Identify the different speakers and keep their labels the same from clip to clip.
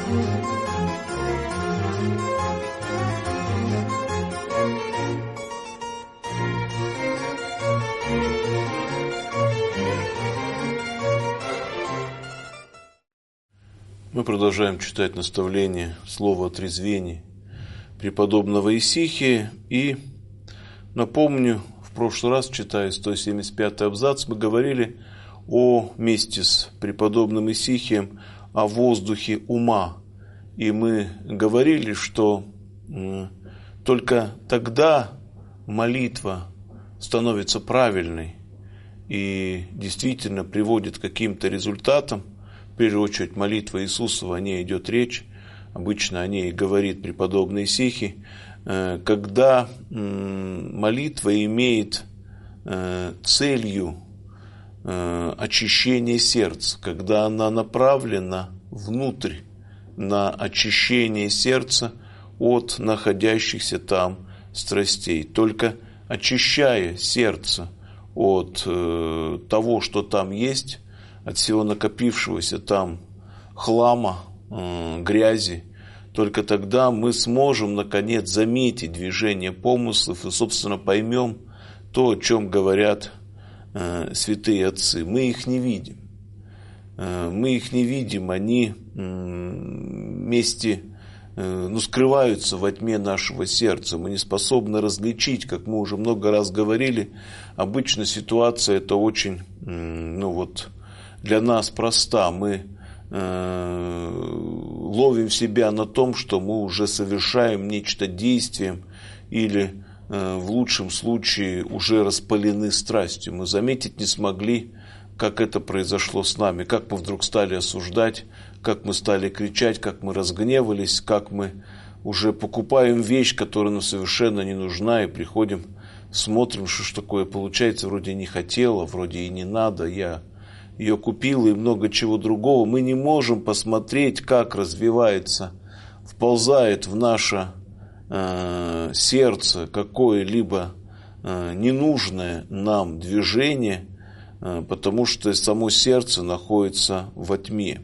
Speaker 1: Мы продолжаем читать наставление «Слово о трезвении» преподобного Исихия. И напомню, в прошлый раз, читая 175-й абзац, мы говорили вместе с преподобным Исихием о воздухе ума. И мы говорили, что только тогда молитва становится правильной и действительно приводит к каким-то результатам. В первую очередь молитва Иисусова, о ней идет речь, обычно о ней говорит преподобный Исихий, когда молитва имеет целью очищение сердца, когда она направлена внутрь на очищение сердца от находящихся там страстей. Только очищая сердце от того, что там есть, от всего накопившегося там хлама, грязи, только тогда мы сможем, наконец, заметить движение помыслов и, собственно, поймем то, о чем говорят святые отцы. Мы их не видим. Мы их не видим, они вместе, скрываются во тьме нашего сердца. Мы не способны различить, как мы уже много раз говорили. Обычно ситуация это очень, для нас проста. Мы ловим себя на том, что мы уже совершаем нечто действием или в лучшем случае уже распалены страстью. Мы заметить не смогли, как это произошло с нами, как мы вдруг стали осуждать, как мы стали кричать, как мы разгневались, как мы уже покупаем вещь, которая нам совершенно не нужна, и приходим, смотрим, что ж такое получается, вроде не хотела, вроде и не надо, я ее купил и много чего другого. Мы не можем посмотреть, как развивается, вползает в наше сердце какое-либо ненужное нам движение, потому что само сердце находится во тьме.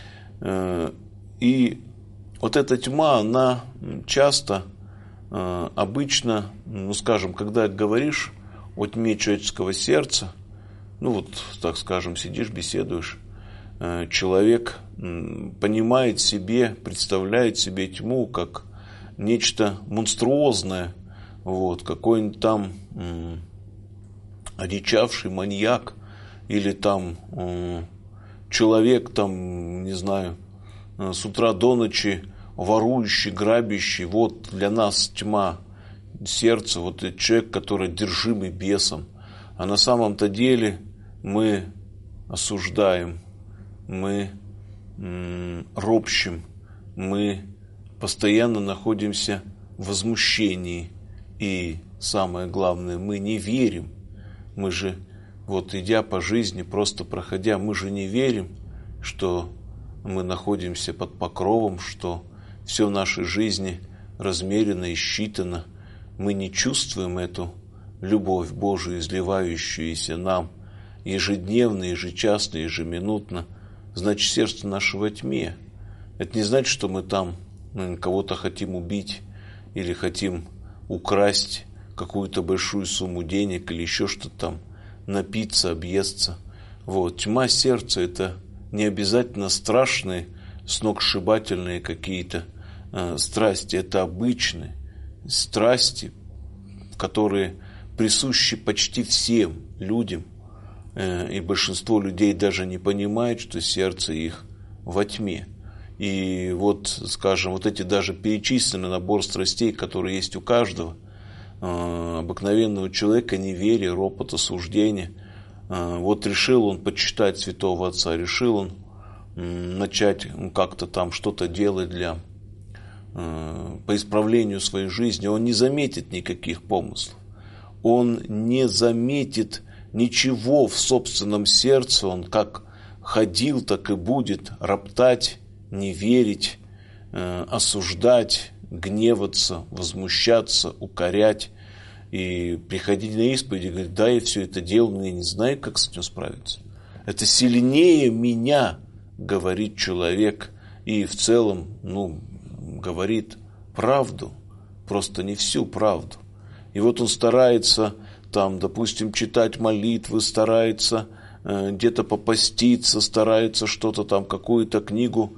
Speaker 1: И вот эта тьма, она часто, обычно, когда говоришь о тьме человеческого сердца, сидишь, беседуешь, человек понимает себе, представляет себе тьму как нечто монструозное, какой-нибудь там одичавший маньяк или там человек с утра до ночи ворующий, грабящий. Вот для нас тьма сердца, этот человек, который одержимый бесом. А на самом-то деле мы осуждаем, мы ропщим, мы постоянно находимся в возмущении. И самое главное, мы не верим. Мы же, идя по жизни, просто проходя, мы же не верим, что мы находимся под покровом, что все в нашей жизни размерено и считано. Мы не чувствуем эту любовь Божию, изливающуюся нам ежедневно, ежечасно, ежеминутно. Значит, сердце наше во тьме. Это не значит, что мы там кого-то хотим убить или хотим украсть какую-то большую сумму денег или еще что-то там, напиться, объесться. Тьма сердца – это не обязательно страшные, сногсшибательные какие-то страсти. Это обычные страсти, которые присущи почти всем людям, и большинство людей даже не понимает, что сердце их во тьме. И эти даже перечисленный набор страстей, которые есть у каждого обыкновенного человека, неверие, ропот, осуждение. Решил он почитать святого отца, решил он начать как-то там что-то делать по исправлению своей жизни, он не заметит никаких помыслов. Он не заметит ничего в собственном сердце, он как ходил, так и будет роптать, не верить, осуждать, гневаться, возмущаться, укорять и приходить на исповедь и говорить: да, я все это делал, но я не знаю, как с этим справиться. Это сильнее меня, говорит человек, и в целом, говорит правду, просто не всю правду. И вот он старается там, допустим, читать молитвы, старается где-то попаститься, старается что-то там, какую-то книгу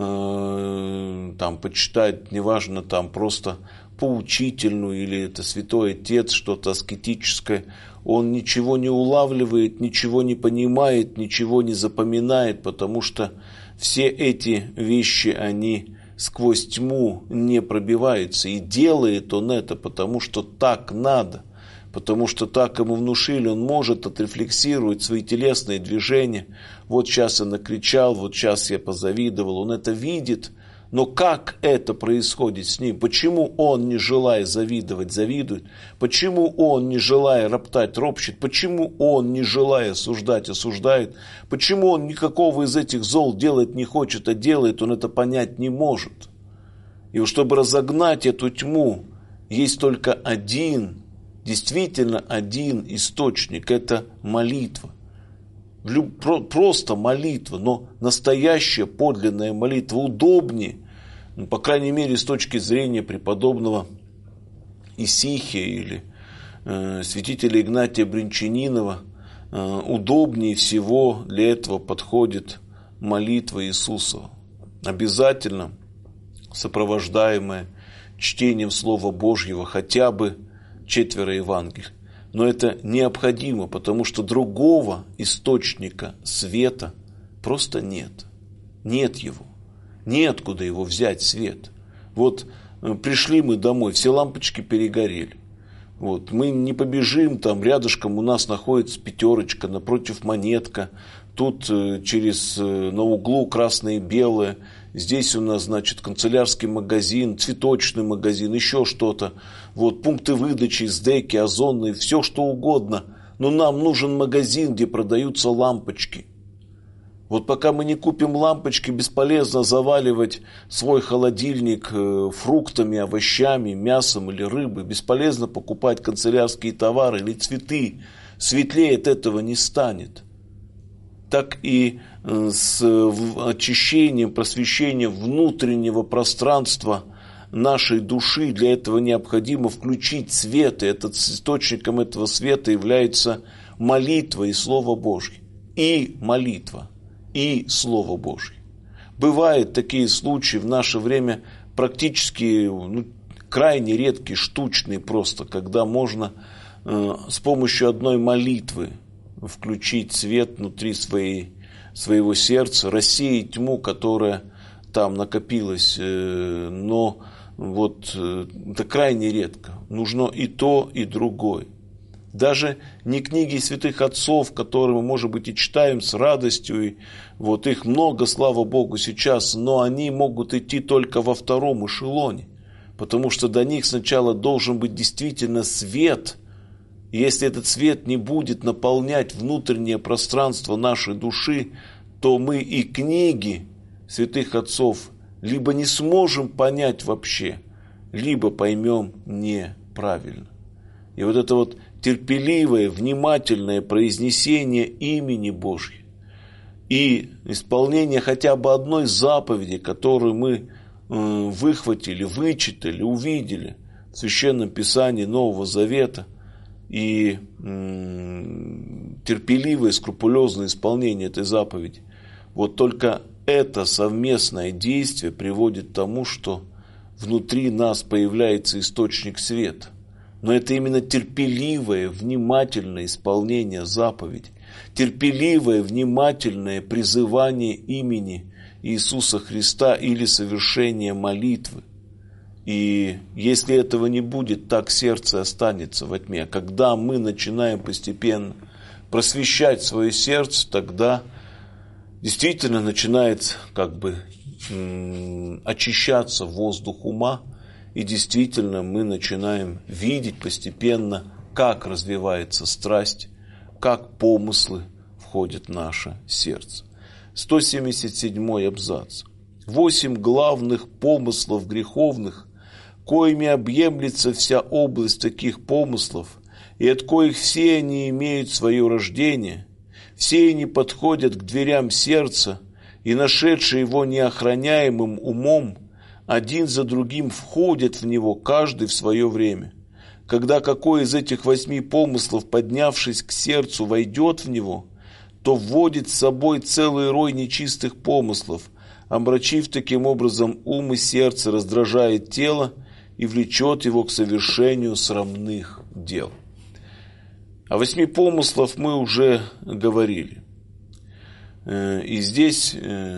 Speaker 1: там почитать, неважно, там просто поучительную, или это Святой Отец, что-то аскетическое. Он ничего не улавливает, ничего не понимает, ничего не запоминает, потому что все эти вещи, они сквозь тьму не пробиваются. И делает он это, потому что так надо, потому что так ему внушили. Он может отрефлексировать свои телесные движения. Вот сейчас я накричал, вот сейчас я позавидовал. Он это видит. Но как это происходит с ним? Почему он, не желая завидовать, завидует? Почему он, не желая роптать, ропщет? Почему он, не желая осуждать, осуждает? Почему он никакого из этих зол делать не хочет, а делает? Он это понять не может. И чтобы разогнать эту тьму, есть только один, действительно один источник. Это молитва. Просто молитва, но настоящая подлинная молитва удобнее, по крайней мере, с точки зрения преподобного Исихия или святителя Игнатия Бринчанинова, удобнее всего для этого подходит молитва Иисусова, обязательно сопровождаемая чтением Слова Божьего, хотя бы 4 Евангелий. Но это необходимо, потому что другого источника света просто нет. Нет его. Неоткуда его взять, свет. Вот пришли мы домой, все лампочки перегорели. Вот, мы не побежим, там рядышком у нас находится 5, напротив монетка. Тут на углу красное и белое. Здесь у нас, канцелярский магазин, цветочный магазин, еще что-то. Вот, пункты выдачи, СДЭКи, озонные, все что угодно. Но нам нужен магазин, где продаются лампочки. Вот пока мы не купим лампочки, бесполезно заваливать свой холодильник фруктами, овощами, мясом или рыбой. Бесполезно покупать канцелярские товары или цветы. Светлее от этого не станет. Так и с очищением, просвещением внутреннего пространства нашей души. Для этого необходимо включить свет. И источником этого света является молитва и Слово Божье. И молитва, и Слово Божье. Бывают такие случаи в наше время практически крайне редкие, штучные просто, когда можно с помощью одной молитвы включить свет внутри своего сердца, рассеять тьму, которая там накопилась. Но вот это крайне редко. Нужно и то, и другое. Даже не книги святых отцов, которые мы, может быть, и читаем с радостью, и вот их много, слава Богу, сейчас, но они могут идти только во втором эшелоне, потому что до них сначала должен быть действительно свет. И если этот свет не будет наполнять внутреннее пространство нашей души, то мы и книги святых отцов либо не сможем понять вообще, либо поймем неправильно. И вот это вот терпеливое, внимательное произнесение имени Божьего и исполнение хотя бы одной заповеди, которую мы выхватили, вычитали, увидели в Священном Писании Нового Завета, и терпеливое, скрупулезное исполнение этой заповеди, вот только это совместное действие приводит к тому, что внутри нас появляется источник света. Но это именно терпеливое, внимательное исполнение заповедей, терпеливое, внимательное призывание имени Иисуса Христа или совершение молитвы. И если этого не будет, так сердце останется во тьме. Когда мы начинаем постепенно просвещать свое сердце, тогда действительно начинает очищаться воздух ума, и действительно мы начинаем видеть постепенно, как развивается страсть, как помыслы входят в наше сердце. 177 абзац. 8 главных помыслов греховных, коими объемлется вся область таких помыслов, и от коих все они имеют свое рождение, все они подходят к дверям сердца, и нашедшие его неохраняемым умом, один за другим входят в него, каждый в свое время. Когда какой из этих 8 помыслов, поднявшись к сердцу, войдет в него, то вводит с собой целый рой нечистых помыслов, омрачив таким образом ум и сердце, раздражает тело и влечет его к совершению срамных дел. О 8 помыслах мы уже говорили. И здесь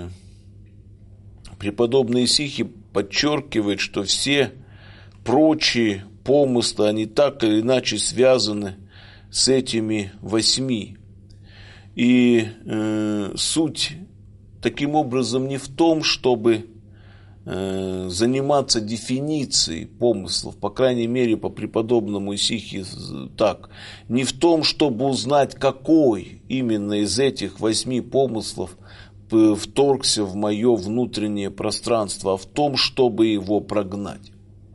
Speaker 1: преподобный Исихий подчеркивает, что все прочие помыслы, они так или иначе связаны с этими 8. И суть таким образом не в том, чтобы заниматься дефиницией помыслов, по крайней мере, по преподобному Исихию так, не в том, чтобы узнать, какой именно из этих 8 помыслов вторгся в мое внутреннее пространство, а в том, чтобы его прогнать.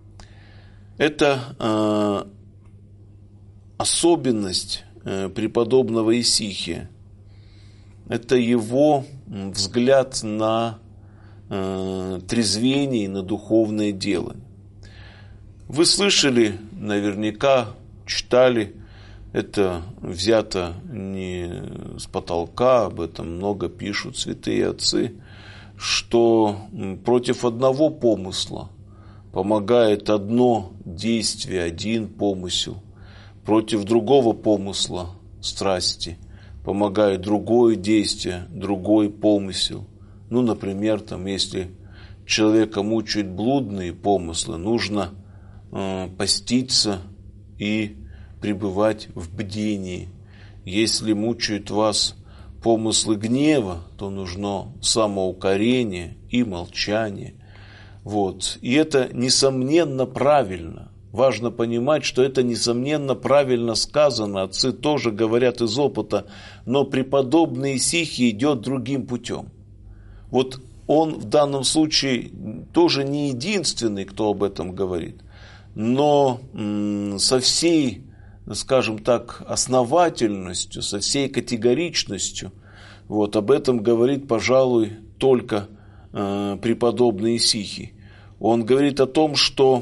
Speaker 1: Это особенность преподобного Исихия. Это его взгляд на трезвение и на духовное дело. Вы слышали, наверняка, читали, это взято не с потолка, об этом много пишут святые отцы, что против одного помысла помогает одно действие, один помысел, против другого помысла, страсти, помогает другое действие, другой помысел. Ну, например, если человека мучают блудные помыслы, нужно поститься и пребывать в бдении. Если мучают вас помыслы гнева, то нужно самоукорение и молчание. И это несомненно правильно. Важно понимать, что это несомненно правильно сказано. Отцы тоже говорят из опыта, но преподобный Исихий идет другим путем. Он в данном случае тоже не единственный, кто об этом говорит, но со всей, скажем так, основательностью, со всей категоричностью, об этом говорит, пожалуй, только преподобный Исихий. Он говорит о том, что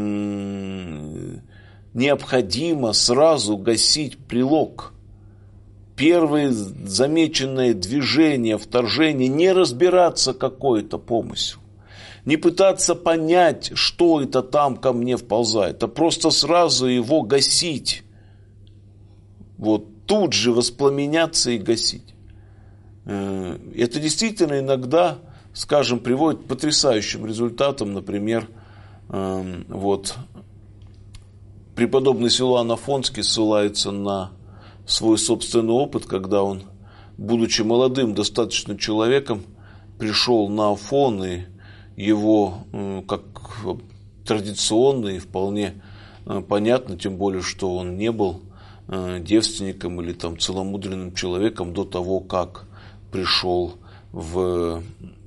Speaker 1: необходимо сразу гасить прилог. Первое замеченное движение, вторжение, не разбираться какой-то помысел, не пытаться понять, что это там ко мне вползает, а просто сразу его гасить. Тут же воспламеняться и гасить. Это действительно иногда, скажем, приводит к потрясающим результатам. Например, преподобный Силуан Афонский ссылается на свой собственный опыт, когда он, будучи молодым достаточно человеком, пришел на Афон, и его, как традиционный, вполне понятно, тем более, что он не был девственником или целомудренным человеком до того, как пришел в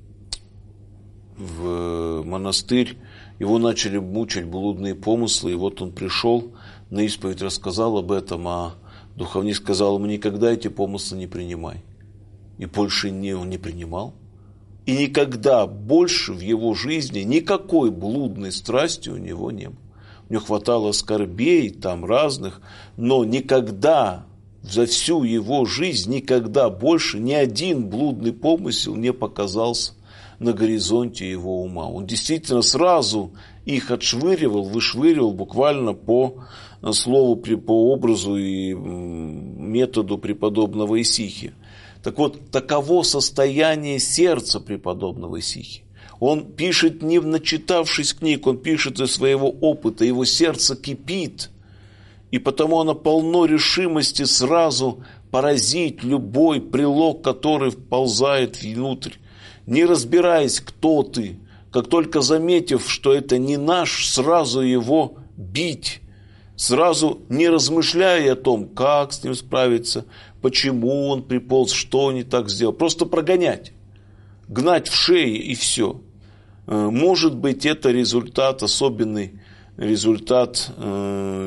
Speaker 1: монастырь. Его начали мучить блудные помыслы, и он пришел на исповедь, рассказал об этом, а духовник сказал ему: никогда эти помыслы не принимай. И больше он не принимал. И никогда больше в его жизни никакой блудной страсти у него не было. У него хватало скорбей разных, но никогда за всю его жизнь, никогда больше ни один блудный помысел не показался на горизонте его ума. Он действительно сразу их отшвыривал, вышвыривал буквально по слову, по образу и методу преподобного Исихия. Таково состояние сердца преподобного Исихия. Он пишет не начитавшись книг, он пишет из своего опыта, его сердце кипит, и потому оно полно решимости сразу поразить любой прилог, который вползает внутрь, не разбираясь, кто ты, как только заметив, что это не наш, сразу его бить, сразу не размышляя о том, как с ним справиться, почему он приполз, что он не так сделал, просто прогонять, гнать в шеи и все. Может быть, это результат, особенный результат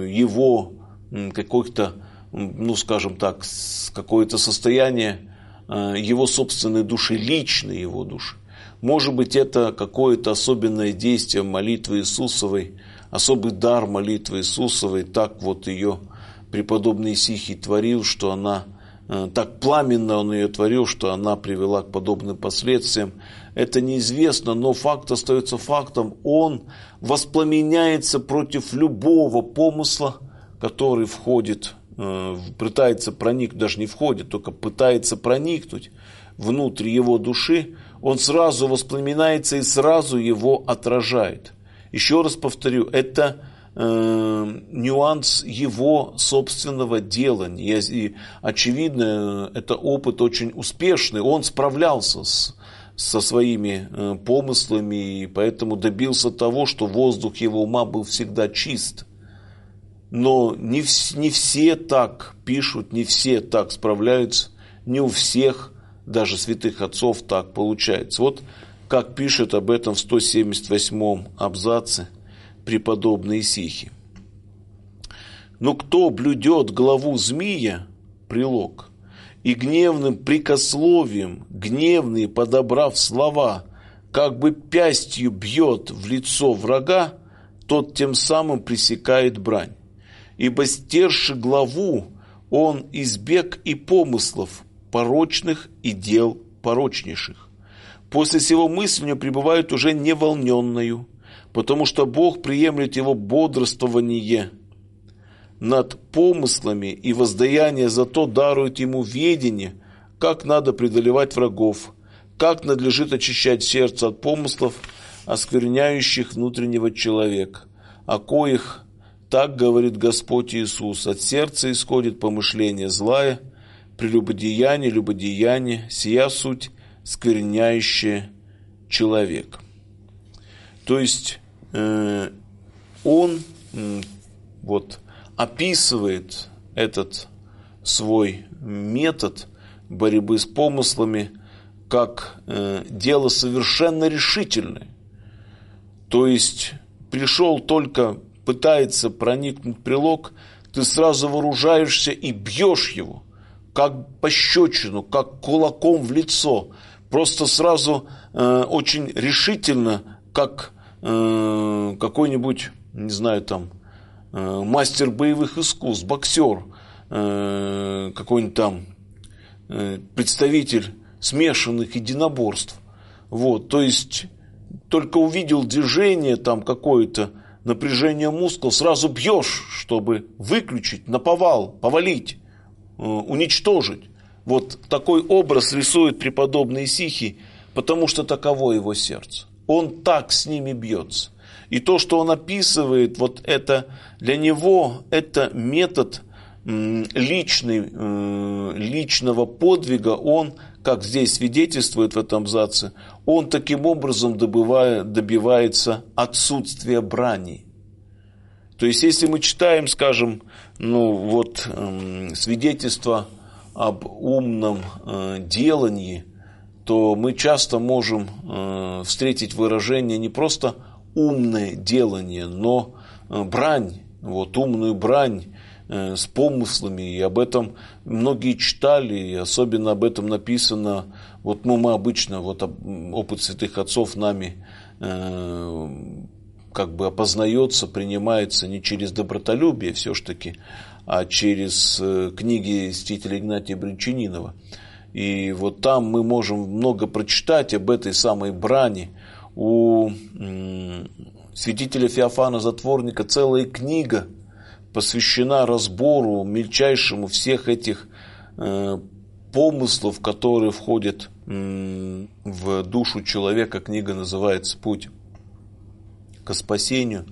Speaker 1: его какой-то, скажем так, какое-то состояние его собственной души, личной его души. Может быть, это какое-то особенное действие молитвы Иисусовой, особый дар молитвы Иисусовой, так вот ее преподобный Исихий творил, что она, так пламенно он ее творил, что она привела к подобным последствиям. Это неизвестно, но факт остается фактом. Он воспламеняется против любого помысла, который входит, пытается проникнуть, даже не входит, только пытается проникнуть внутрь его души. Он сразу воспламеняется и сразу его отражает. Еще раз повторю, это нюанс его собственного делания. И, очевидно, это опыт очень успешный. Он справлялся со своими помыслами, и поэтому добился того, что воздух его ума был всегда чист. Но не все так пишут, не все так справляются, не у всех, даже святых отцов, так получается. Вот как пишет об этом в 178-м абзаце преподобный Исихий. «Но кто блюдет главу змея, прилог, и гневным прикословием, гневные подобрав слова, как бы пястью бьет в лицо врага, тот тем самым пресекает брань. Ибо стерши главу, он избег и помыслов порочных и дел порочнейших. После сего мысль у него пребывает уже неволненною, потому что Бог приемлет его бодрствование над помыслами и воздаяние за то дарует ему ведение, как надо преодолевать врагов, как надлежит очищать сердце от помыслов, оскверняющих внутреннего человека, о коих, так говорит Господь Иисус, от сердца исходит помышление злое, прелюбодеяние, любодеяние, сия суть, скверняющее человека». То есть он вот описывает этот свой метод борьбы с помыслами как дело совершенно решительное. То есть пришел только, пытается проникнуть прилог, ты сразу вооружаешься и бьешь его, как пощечину, как кулаком в лицо. Просто сразу очень решительно, как какой-нибудь, не знаю, там, мастер боевых искусств, боксер, какой-нибудь там представитель смешанных единоборств. Вот, то есть только увидел движение, там какое-то напряжение мускул, сразу бьешь, чтобы выключить, наповал, повалить, уничтожить. Вот такой образ рисует преподобный Исихий, потому что таково его сердце. Он так с ними бьется. И то, что он описывает, вот это для него это метод личного подвига. Он, как здесь свидетельствует в этом абзаце, он таким образом добивается отсутствия брани. То есть, если мы читаем, скажем, свидетельство об умном делании, то мы часто можем встретить выражение не просто умное делание, но брань, вот умную брань с помыслами, и об этом многие читали, и особенно об этом написано, вот мы обычно, вот опыт святых отцов нами как бы опознается, принимается не через добротолюбие все-таки, а через книги святителя Игнатия Брянчанинова. И вот там мы можем много прочитать об этой самой брани. У святителя Феофана Затворника целая книга посвящена разбору мельчайшему всех этих помыслов, которые входят в душу человека. Книга называется «Путь ко спасению».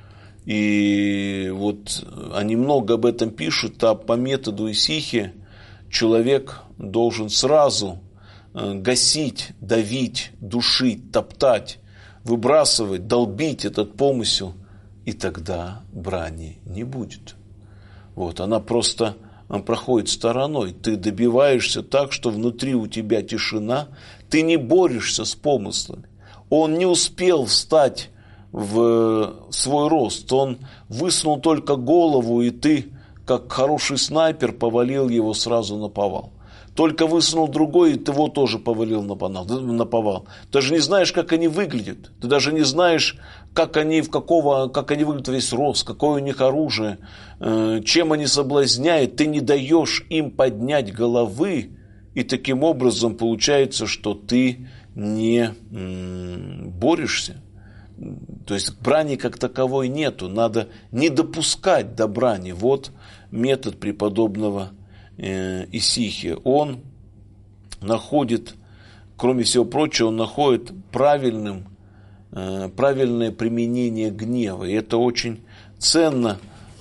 Speaker 1: И вот они много об этом пишут, а по методу Исихия человек должен сразу гасить, давить, душить, топтать, выбрасывать, долбить этот помысел, и тогда брани не будет. Вот, она просто проходит стороной. Ты добиваешься так, что внутри у тебя тишина, ты не борешься с помыслами. Он не успел встать в свой рост, он высунул только голову, и ты, как хороший снайпер, повалил его сразу наповал. Только высунул другой, и ты его тоже повалил на повал. Ты даже не знаешь, как они выглядят. Ты даже не знаешь, как они выглядят весь рост, какое у них оружие, чем они соблазняют. Ты не даешь им поднять головы, и таким образом получается, что ты не борешься. То есть брани как таковой нету. Надо не допускать до брани. Вот метод преподобного Исихия. Он находит, кроме всего прочего, он находит правильное применение гнева. И это очень ценно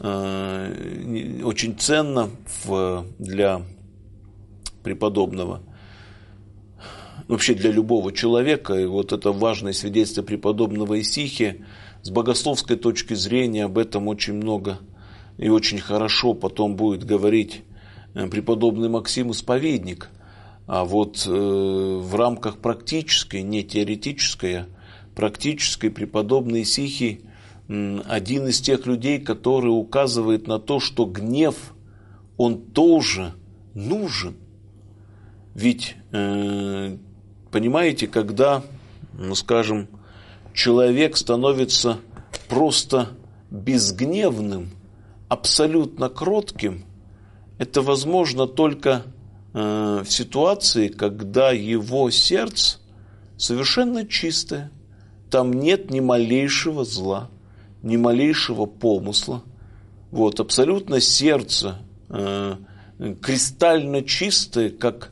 Speaker 1: для преподобного, вообще для любого человека. И вот это важное свидетельство преподобного Исихия. С богословской точки зрения об этом очень много и очень хорошо потом будет говорить преподобный Максим Исповедник. А вот в рамках практической, не теоретической, а практической, преподобный Исихий один из тех людей, который указывает на то, что гнев, он тоже нужен. Ведь, понимаете, когда, скажем, человек становится просто безгневным, абсолютно кротким, это возможно только в ситуации, когда его сердце совершенно чистое. Там нет ни малейшего зла, ни малейшего помысла. Вот, абсолютно сердце кристально чистое, как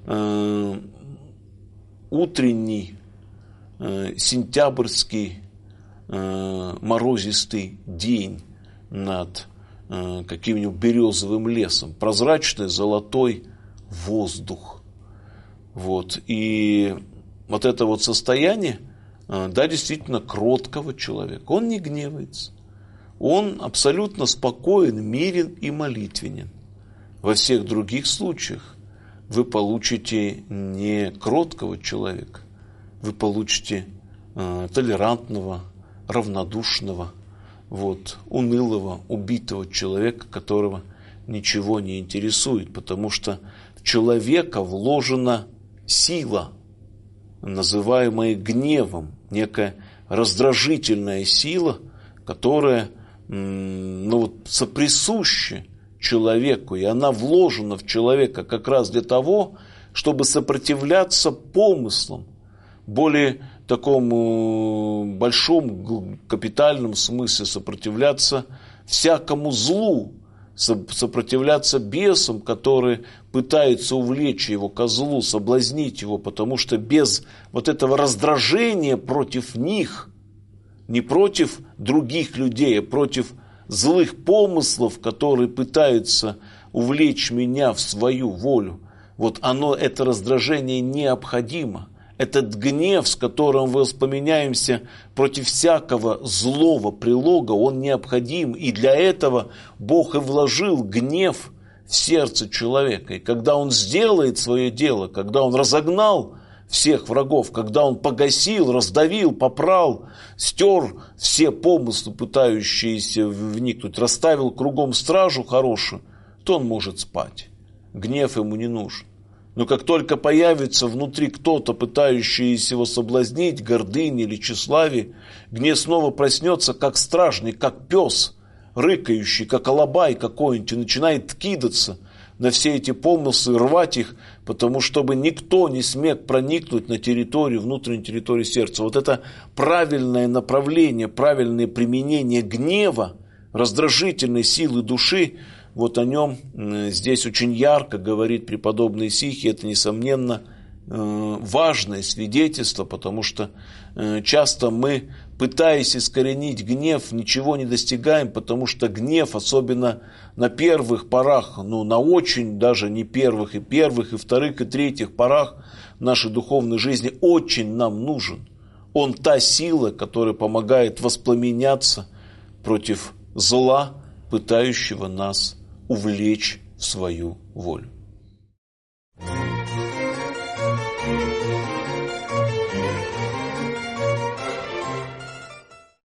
Speaker 1: утренний сентябрьский морозистый день над каким-нибудь березовым лесом. Прозрачный золотой воздух. Вот. И вот это вот состояние, да, действительно кроткого человека. Он не гневается. Он абсолютно спокоен, мирен и молитвенен. Во всех других случаях вы получите не кроткого человека, вы получите толерантного, равнодушного, вот, унылого, убитого человека, которого ничего не интересует, потому что в человека вложена сила, называемая гневом, некая раздражительная сила, которая соприсуща человеку, и она вложена в человека как раз для того, чтобы сопротивляться помыслам, более такому большом капитальном смысле сопротивляться всякому злу, сопротивляться бесам, которые пытаются увлечь его ко злу, соблазнить его, потому что без вот этого раздражения против них, не против других людей, а против злых помыслов, которые пытаются увлечь меня в свою волю, вот это раздражение необходимо. Этот гнев, с которым мы воспламеняемся против всякого злого прилога, он необходим. И для этого Бог и вложил гнев в сердце человека. И когда он сделает свое дело, когда он разогнал всех врагов, когда он погасил, раздавил, попрал, стер все помыслы, пытающиеся вникнуть, расставил кругом стражу хорошую, то он может спать. Гнев ему не нужен. Но как только появится внутри кто-то, пытающийся его соблазнить, гордыня или тщеславие, гнев снова проснется, как стражник, как пес, рыкающий, как алабай какой-нибудь, и начинает кидаться на все эти помыслы, рвать их, потому чтобы никто не смог проникнуть на территорию, внутреннюю территорию сердца. Вот это правильное направление, правильное применение гнева, раздражительной силы души, вот о нем здесь очень ярко говорит преподобный Исихий. Это, несомненно, важное свидетельство, потому что часто мы, пытаясь искоренить гнев, ничего не достигаем, потому что гнев, особенно на первых порах, на очень даже не первых, и вторых, и третьих порах нашей духовной жизни очень нам нужен. Он та сила, которая помогает воспламеняться против зла, пытающего нас увлечь в свою волю.